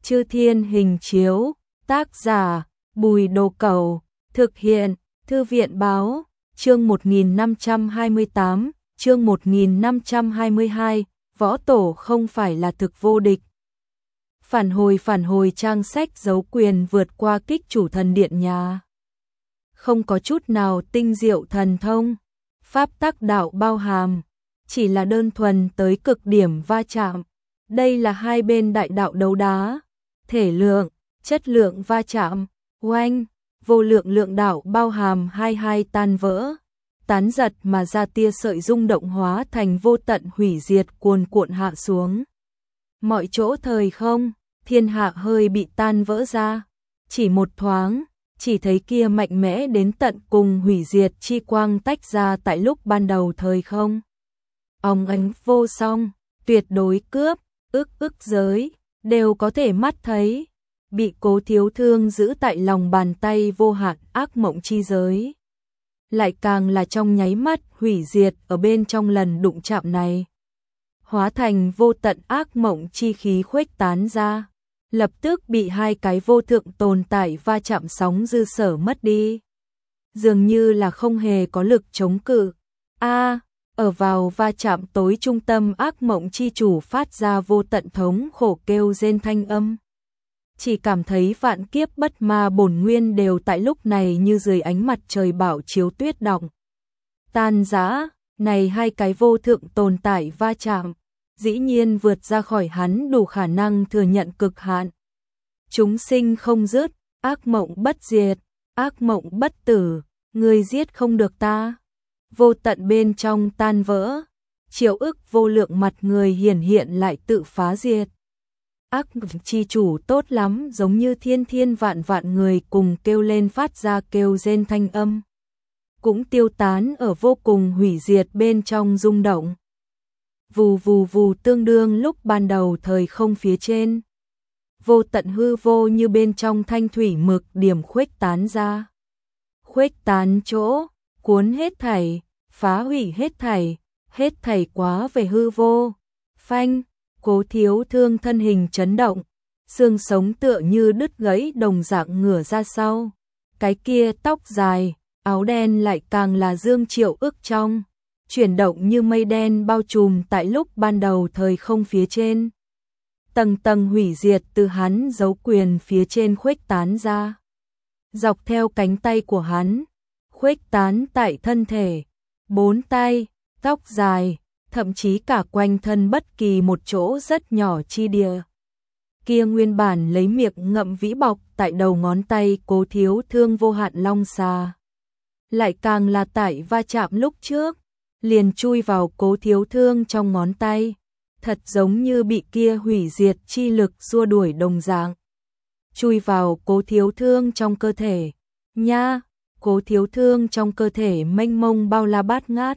Chư Thiên Hình Chiếu, tác giả Bùi Đồ Cẩu, thực hiện Thư viện Báo, chương 1528, chương 1522, võ tổ không phải là thực vô địch. Phản hồi trang sách giấu quyền vượt qua kích chủ thần điện nhà. Không có chút nào tinh diệu thần thông, pháp tắc đạo bao hàm, chỉ là đơn thuần tới cực điểm va chạm. Đây là hai bên đại đạo đấu đá, thể lượng, chất lượng va chạm, oanh, vô lượng lượng đạo bao hàm hai tan vỡ, tán giật mà ra tia sợi rung động hóa thành vô tận hủy diệt cuồn cuộn hạ xuống. Mọi chỗ thời không, thiên hạ hơi bị tan vỡ ra, chỉ một thoáng, chỉ thấy kia mạnh mẽ đến tận cùng hủy diệt chi quang tách ra tại lúc ban đầu thời không. Óng ánh vô song, tuyệt đối cướp, ức giới, đều có thể mắt thấy, bị Cố Thiếu Thương giữ tại lòng bàn tay vô hạn ác mộng chi giới. Lại càng là trong nháy mắt hủy diệt ở bên trong lần đụng chạm này. Hóa thành vô tận ác mộng chi khí khuếch tán ra, lập tức bị hai cái vô thượng tồn tại va chạm sóng dư sở mất đi. Dường như là không hề có lực chống cự. Ở vào va chạm tối trung tâm ác mộng chi chủ phát ra vô tận thống khổ kêu rên thanh âm. Chỉ cảm thấy vạn kiếp bất ma bổn nguyên đều tại lúc này như dưới ánh mặt trời bảo chiếu tuyết đọng. Tan rã, này hai cái vô thượng tồn tại va chạm, dĩ nhiên vượt ra khỏi hắn đủ khả năng thừa nhận cực hạn. Chúng sinh không dứt, ác mộng bất diệt, ác mộng bất tử, người giết không được ta. Vô tận bên trong tan vỡ, triệu ức vô lượng mặt người hiển hiện lại tự phá diệt. Ác chi chủ tốt lắm, giống như thiên vạn người cùng kêu lên phát ra kêu rên thanh âm, cũng tiêu tán ở vô cùng hủy diệt bên trong rung động. Vù tương đương lúc ban đầu thời không phía trên. Vô tận hư vô như bên trong thanh thủy mực điểm khuếch tán ra. Khuếch tán chỗ, cuốn hết thảy, phá hủy hết thảy quá về hư vô. Phanh, Cố Thiếu Thương thân hình chấn động, xương sống tựa như đứt gãy đồng dạng ngửa ra sau. Cái kia tóc dài, áo đen lại càng là dương triệu ức trong, chuyển động như mây đen bao trùm tại lúc ban đầu thời không phía trên. Tầng tầng hủy diệt từ hắn giấu quyền phía trên khuếch tán ra. Dọc theo cánh tay của hắn, khuếch tán tại thân thể, bốn tay, tóc dài, thậm chí cả quanh thân bất kỳ một chỗ rất nhỏ chi địa. Kia nguyên bản lấy miệng ngậm vĩ bọc tại đầu ngón tay Cố Thiếu Thương vô hạn long xà. Lại càng là tại va chạm lúc trước, liền chui vào Cố Thiếu Thương trong ngón tay, thật giống như bị kia hủy diệt chi lực xua đuổi đồng dạng. Chui vào Cố Thiếu Thương trong cơ thể, nha, Cố Thiếu Thương trong cơ thể mênh mông bao la bát ngát.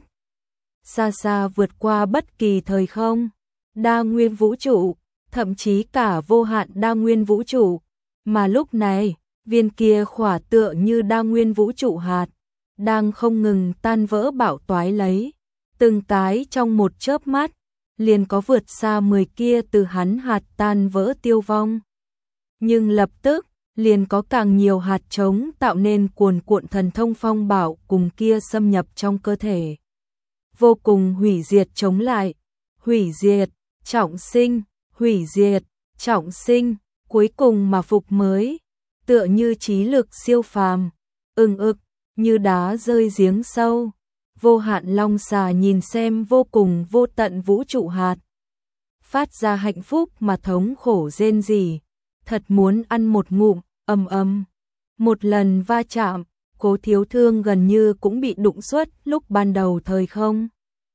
Xa xa vượt qua bất kỳ thời không, đa nguyên vũ trụ, thậm chí cả vô hạn đa nguyên vũ trụ. Mà lúc này, viên kia khỏa tựa như đa nguyên vũ trụ hạt, đang không ngừng tan vỡ bạo toái lấy. Từng cái trong một chớp mắt, liền có vượt xa 10 kia từ hắn hạt tan vỡ tiêu vong. Nhưng lập tức, liền có càng nhiều hạt trống tạo nên cuồn cuộn thần thông phong bạo cùng kia xâm nhập trong cơ thể. Vô cùng hủy diệt chống lại, hủy diệt, trọng sinh, hủy diệt, trọng sinh, cuối cùng mà phục mới, tựa như trí lực siêu phàm, ực, như đá rơi giếng sâu. Vô hạn long xà nhìn xem vô cùng vô tận vũ trụ hạt, phát ra hạnh phúc mà thống khổ rên rỉ, thật muốn ăn một ngụm, ầm. Một lần va chạm, Cố Thiếu Thương gần như cũng bị đụng suốt lúc ban đầu thời không.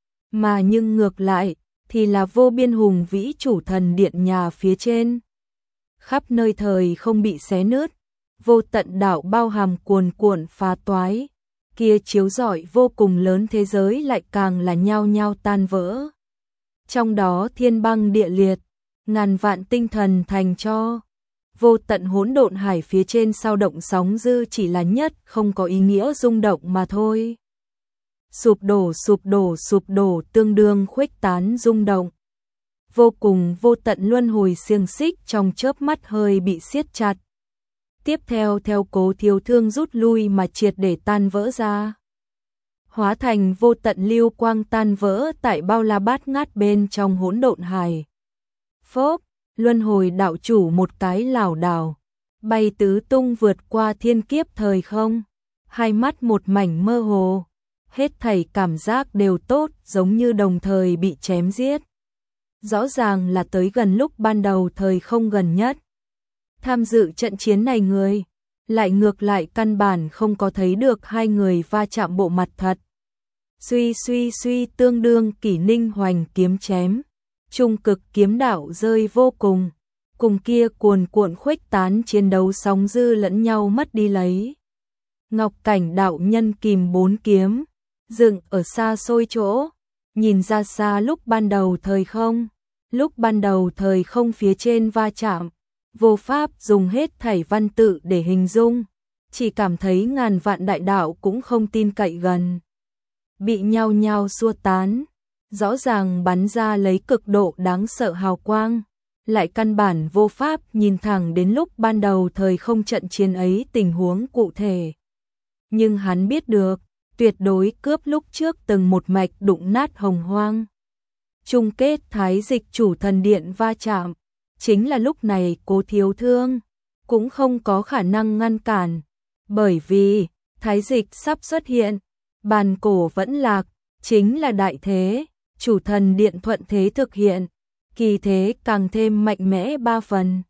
Mà nhưng ngược lại, thì là vô biên hùng vĩ chủ thần điện nhà phía trên. Khắp nơi thời không bị xé nứt, vô tận đạo bao hàm cuồn cuộn phá toái. Kia chiếu rọi vô cùng lớn thế giới lại càng là nhao nhao tan vỡ. Trong đó thiên băng địa liệt, ngàn vạn tinh thần thành cho. Vô tận hỗn độn hải phía trên sao động sóng dư chỉ là nhất không có ý nghĩa rung động mà thôi. Sụp đổ tương đương khuếch tán rung động. vô cùng vô tận luân hồi xiềng xích trong chớp mắt hơi bị siết chặt. Tiếp theo theo Cố Thiếu Thương rút lui mà triệt để tan vỡ ra. Hóa thành vô tận lưu quang tan vỡ tại bao la bát ngát bên trong hỗn độn hải. Phốc, luân hồi đạo chủ một cái lảo đảo, bay tứ tung vượt qua thiên kiếp thời không, hai mắt một mảnh mơ hồ, hết thảy cảm giác đều tốt giống như đồng thời bị chém giết. Rõ ràng là tới gần lúc ban đầu thời không gần nhất. Tham dự trận chiến này người, lại ngược lại căn bản không có thấy được hai người va chạm bộ mặt thật. Suy suy suy tương đương Kỷ Ninh hoành kiếm chém, trung cực kiếm đạo rơi vô cùng, cùng kia cuồn cuộn khuếch tán chiến đấu sóng dư lẫn nhau mất đi lấy. Ngọc Cảnh đạo nhân kìm bốn kiếm, dựng ở xa xôi chỗ, nhìn ra xa lúc ban đầu thời không, phía trên va chạm, vô pháp dùng hết thảy văn tự để hình dung, chỉ cảm thấy ngàn vạn đại đạo cũng không tin cậy gần. Bị nhau nhau xua tán, rõ ràng bắn ra lấy cực độ đáng sợ hào quang, lại căn bản vô pháp nhìn thẳng đến lúc ban đầu thời không trận chiến ấy tình huống cụ thể. Nhưng hắn biết được, tuyệt đối cướp lúc trước từng một mạch đụng nát hồng hoang. Chung kết Thái Dịch chủ thần điện va chạm, chính là lúc này Cố Thiếu Thương cũng không có khả năng ngăn cản, bởi vì Thái Dịch sắp xuất hiện, bàn cổ vẫn lạc, chính là đại thế, chủ thần điện thuận thế thực hiện, kỳ thế càng thêm mạnh mẽ ba phần.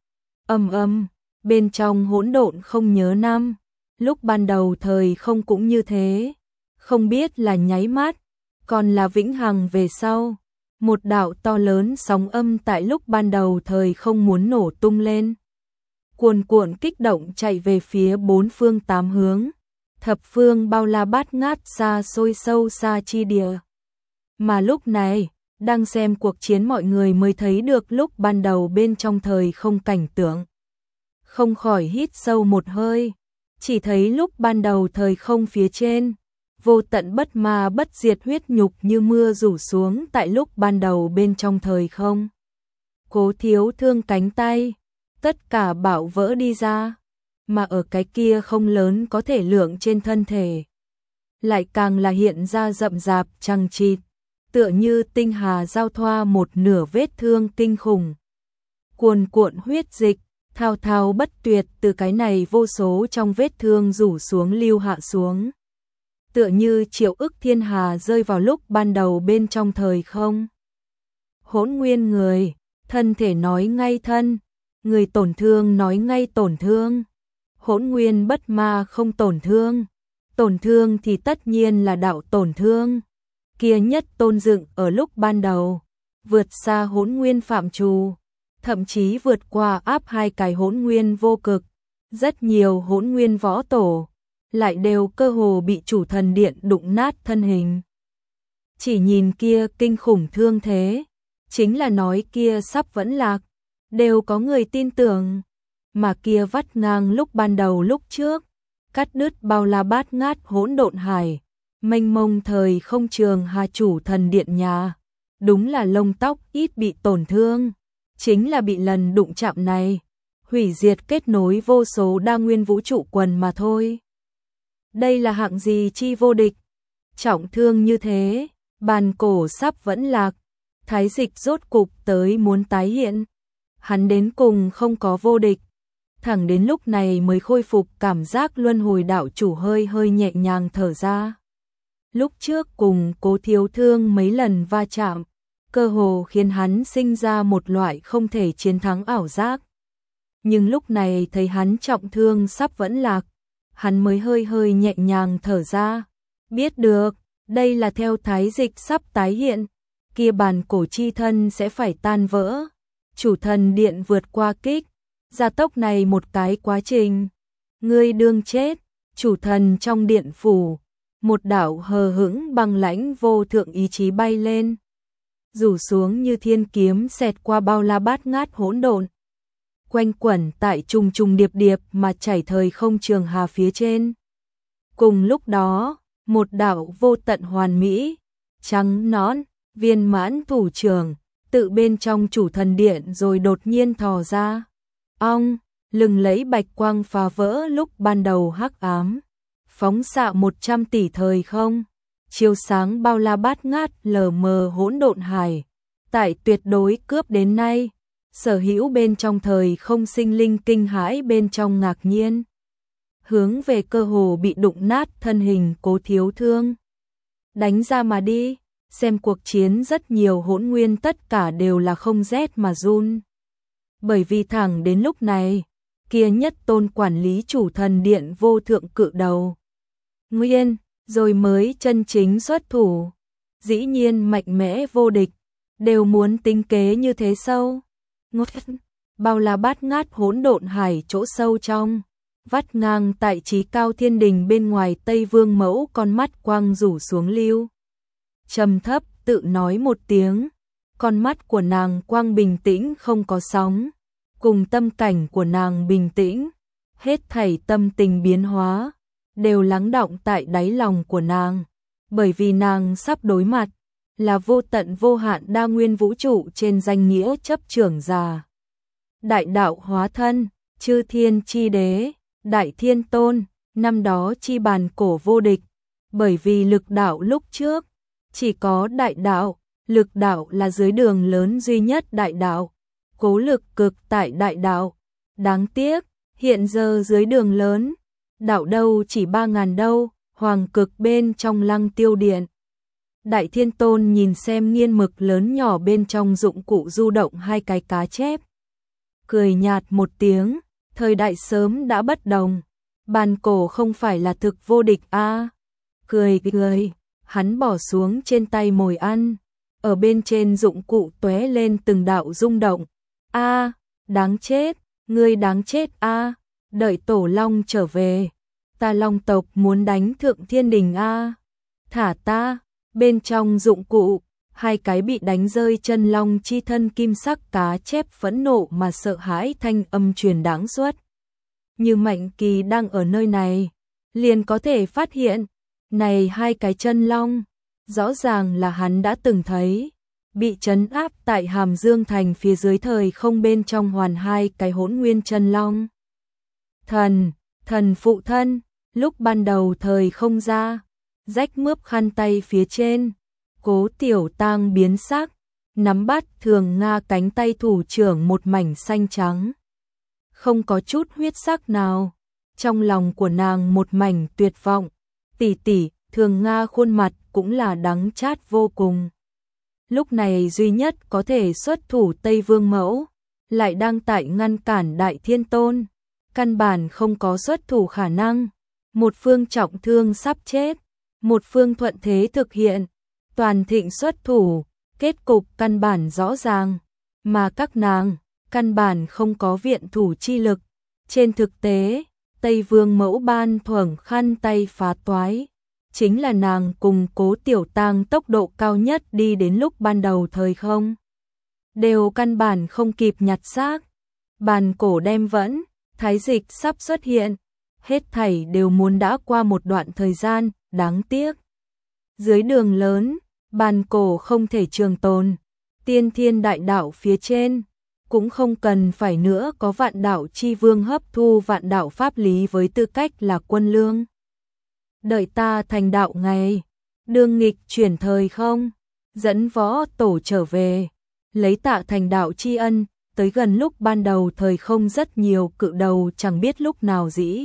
Bên trong hỗn độn không nhớ năm, lúc ban đầu thời không cũng như thế, không biết là nháy mắt, còn là vĩnh hằng về sau. Một đạo to lớn sóng âm tại lúc ban đầu thời không muốn nổ tung lên. Cuồn cuộn kích động chạy về phía bốn phương tám hướng, thập phương bao la bát ngát xa xôi sâu xa chi địa. Mà lúc này, đang xem cuộc chiến mọi người mới thấy được lúc ban đầu bên trong thời không cảnh tượng. Không khỏi hít sâu một hơi, chỉ thấy lúc ban đầu thời không phía trên, vô tận bất ma bất diệt huyết nhục như mưa rủ xuống tại lúc ban đầu bên trong thời không. Cố Thiếu Thương cánh tay, tất cả bạo vỡ đi ra, mà ở cái kia không lớn có thể lượng trên thân thể. Lại càng là hiện ra rậm rạp chằng chịt, tựa như tinh hà giao thoa một nửa vết thương kinh khủng. Cuồn cuộn huyết dịch, thao thao bất tuyệt từ cái này vô số trong vết thương rủ xuống lưu hạ xuống. Tựa như triệu ức thiên hà rơi vào lúc ban đầu bên trong thời không. Hỗn nguyên người, thân thể nói ngay thân, người tổn thương nói ngay tổn thương. Hỗn nguyên bất ma không tổn thương thì tất nhiên là đạo tổn thương. Kia nhất tôn dựng ở lúc ban đầu, vượt xa hỗn nguyên phạm trù, thậm chí vượt qua áp hai cái hỗn nguyên vô cực. Rất nhiều hỗn nguyên võ tổ lại đều cơ hồ bị chủ thần điện đụng nát thân hình. Chỉ nhìn kia kinh khủng thương thế, chính là nói kia sắp vẫn lạc, đều có người tin tưởng, mà kia vắt ngang lúc ban đầu lúc trước, cắt đứt bao la bát ngát hỗn độn hải, mênh mông thời không trường hà chủ thần điện nhà, đúng là lông tóc ít bị tổn thương, chính là bị lần đụng chạm này, hủy diệt kết nối vô số đa nguyên vũ trụ quần mà thôi. Đây là hạng gì chi vô địch, trọng thương như thế, bàn cổ sắp vẫn lạc, Thái Dịch rốt cục tới muốn tái hiện, hắn đến cùng không có vô địch, thẳng đến lúc này mới khôi phục cảm giác luân hồi đạo chủ hơi hơi nhẹ nhàng thở ra. Lúc trước cùng Cố Thiếu Thương mấy lần va chạm, cơ hồ khiến hắn sinh ra một loại không thể chiến thắng ảo giác. Nhưng lúc này thấy hắn trọng thương sắp vẫn lạc, hắn mới hơi hơi nhẹ nhàng thở ra, biết được, đây là theo Thái Dịch sắp tái hiện, kia bàn cổ chi thân sẽ phải tan vỡ, chủ thần điện vượt qua kích, gia tốc này một cái quá trình, ngươi đương chết, chủ thần trong điện phủ, một đạo hờ hững băng lãnh vô thượng ý chí bay lên, rủ xuống như thiên kiếm xẹt qua bao la bát ngát hỗn độn, quanh quẩn tại trùng trùng điệp điệp mà chảy thời không trường hà phía trên. Cùng lúc đó, một đạo vô tận hoàn mỹ, trắng nõn, viên mãn thủ trưởng, tự bên trong chủ thần điện rồi đột nhiên thò ra. Ong, lừng lẫy bạch quang phá vỡ lúc ban đầu hắc ám. Phóng xạ 100 tỷ thời không. Chiếu sáng bao la bát ngát lờ mờ hỗn độn hải. Tại tuyệt đối cướp đến nay, sở hữu bên trong thời không sinh linh kinh hãi bên trong ngạc nhiên. Hướng về cơ hồ bị đụng nát thân hình Cố Thiếu Thương. Đánh ra mà đi, xem cuộc chiến rất nhiều hỗn nguyên tất cả đều là không rét mà run. Bởi vì thẳng đến lúc này, kia nhất tôn quản lý chủ thần điện vô thượng cự đầu. Nguyên, rồi mới chân chính xuất thủ. Dĩ nhiên mạnh mẽ vô địch, đều muốn tính kế như thế sâu. Ngốt, bao la bát ngát hỗn độn hải chỗ sâu trong. Vắt ngang tại trí cao thiên đình bên ngoài Tây Vương Mẫu con mắt quang rủ xuống lưu. Trầm thấp tự nói một tiếng, con mắt của nàng quang bình tĩnh không có sóng, cùng tâm cảnh của nàng bình tĩnh, hết thảy tâm tình biến hóa, đều lắng đọng tại đáy lòng của nàng, bởi vì nàng sắp đối mặt, là vô tận vô hạn đa nguyên vũ trụ trên danh nghĩa chấp trưởng già. Đại đạo hóa thân, chư thiên chi đế, đại thiên tôn, năm đó chi bàn cổ vô địch, bởi vì lực đạo lúc trước, chỉ có đại đạo, lực đạo là dưới đường lớn duy nhất đại đạo, cố lực cực tại đại đạo, đáng tiếc, hiện giờ dưới đường lớn, đạo đâu chỉ 3.000 đâu, hoàng cực bên trong lăng tiêu điện. Đại thiên tôn nhìn xem nghiên mực lớn nhỏ bên trong dụng cụ du động hai cái cá chép. Cười nhạt một tiếng, thời đại sớm đã bất đồng, bàn cổ không phải là thực vô địch a. Cười, hắn bỏ xuống trên tay mồi ăn, ở bên trên dụng cụ tóe lên từng đạo rung động. A, đáng chết, ngươi đáng chết a, đợi tổ long trở về, ta long tộc muốn đánh thượng thiên đình a. Thả ta, bên trong dụng cụ, hai cái bị đánh rơi chân long chi thân kim sắc cá chép phẫn nộ mà sợ hãi thanh âm truyền đáng suốt. Như Mạnh Kỳ đang ở nơi này, liền có thể phát hiện, này hai cái chân long, rõ ràng là hắn đã từng thấy, bị trấn áp tại Hàm Dương thành phía dưới thời không bên trong hoàn hai cái hỗn nguyên chân long. Thần phụ thân, lúc ban đầu thời không ra, rách mướp khăn tay phía trên, Cố Tiểu Tang biến sắc, nắm bắt Thường Nga cánh tay thủ trưởng một mảnh xanh trắng. Không có chút huyết sắc nào, trong lòng của nàng một mảnh tuyệt vọng, tỷ tỷ, Thường Nga khuôn mặt cũng là đắng chát vô cùng. Lúc này duy nhất có thể xuất thủ Tây Vương Mẫu, lại đang tại ngăn cản Đại Thiên Tôn, căn bản không có xuất thủ khả năng, một phương trọng thương sắp chết, một phương thuận thế thực hiện, toàn thịnh xuất thủ, kết cục căn bản rõ ràng, mà các nàng, căn bản không có viện thủ chi lực. Trên thực tế, Tây Vương Mẫu ban thưởng khăn tay phá toái, chính là nàng cùng Cố Tiểu Tang tốc độ cao nhất đi đến lúc ban đầu thời không. Đều căn bản không kịp nhặt xác, bàn cổ đem vẫn, thái dịch sắp xuất hiện, hết thảy đều muốn đã qua một đoạn thời gian, đáng tiếc. Dưới đường lớn, bàn cổ không thể trường tồn, tiên thiên đại đạo phía trên, cũng không cần phải nữa có vạn đạo chi vương hấp thu vạn đạo pháp lý với tư cách là quân lương. Đợi ta thành đạo ngày, đương nghịch chuyển thời không, dẫn võ tổ trở về, lấy tạ thành đạo tri ân, tới gần lúc ban đầu thời không rất nhiều cự đầu chẳng biết lúc nào dĩ.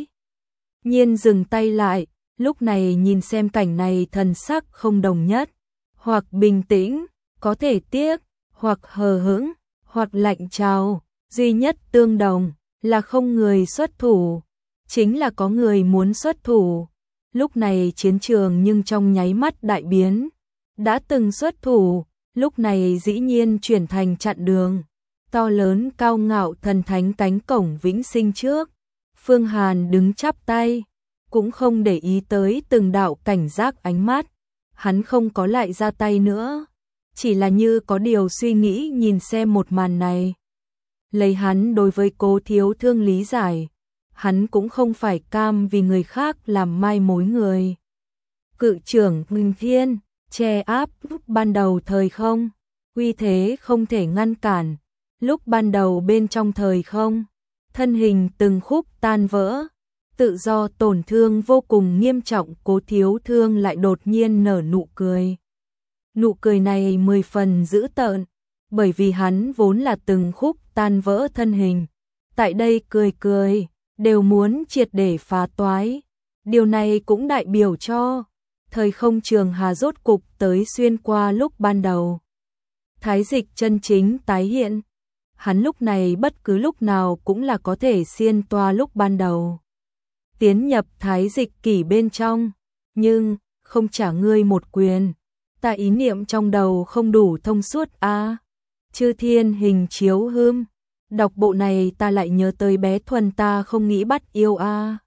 Nhiên dừng tay lại, lúc này nhìn xem cảnh này thần sắc không đồng nhất, hoặc bình tĩnh, có thể tiếc, hoặc hờ hững, hoặc lạnh trào, duy nhất tương đồng là không người xuất thủ, chính là có người muốn xuất thủ. Lúc này chiến trường nhưng trong nháy mắt đại biến, đã từng xuất thủ, lúc này dĩ nhiên chuyển thành chặn đường, to lớn cao ngạo thần thánh cánh cổng vĩnh sinh trước. Phương Hàn đứng chắp tay, cũng không để ý tới từng đạo cảnh giác ánh mắt, hắn không có lại ra tay nữa, chỉ là như có điều suy nghĩ nhìn xem một màn này. Lấy hắn đối với Cố Thiếu Thương lý giải, hắn cũng không phải cam vì người khác làm mai mối người. Cự trưởng Huỳnh Thiên, che áp lúc ban đầu thời không, uy thế không thể ngăn cản. Lúc ban đầu bên trong thời không, thân hình từng khúc tan vỡ, tự do tổn thương vô cùng nghiêm trọng, Cố Thiếu Thương lại đột nhiên nở nụ cười. Nụ cười này 10 phần dữ tợn, bởi vì hắn vốn là từng khúc tan vỡ thân hình. Tại đây cười cười, đều muốn triệt để phá toái. Điều này cũng đại biểu cho thời không trường hà rốt cục tới xuyên qua lúc ban đầu. Thái dịch chân chính tái hiện. Hắn lúc này bất cứ lúc nào cũng là có thể xuyên toa lúc ban đầu. Tiến nhập thái dịch kỷ bên trong, nhưng không trả ngươi một quyền. Ta ý niệm trong đầu không đủ thông suốt a. Chư thiên hình chiếu hương. Đọc bộ này ta lại nhớ tới bé Thuần ta không nghĩ bắt yêu a.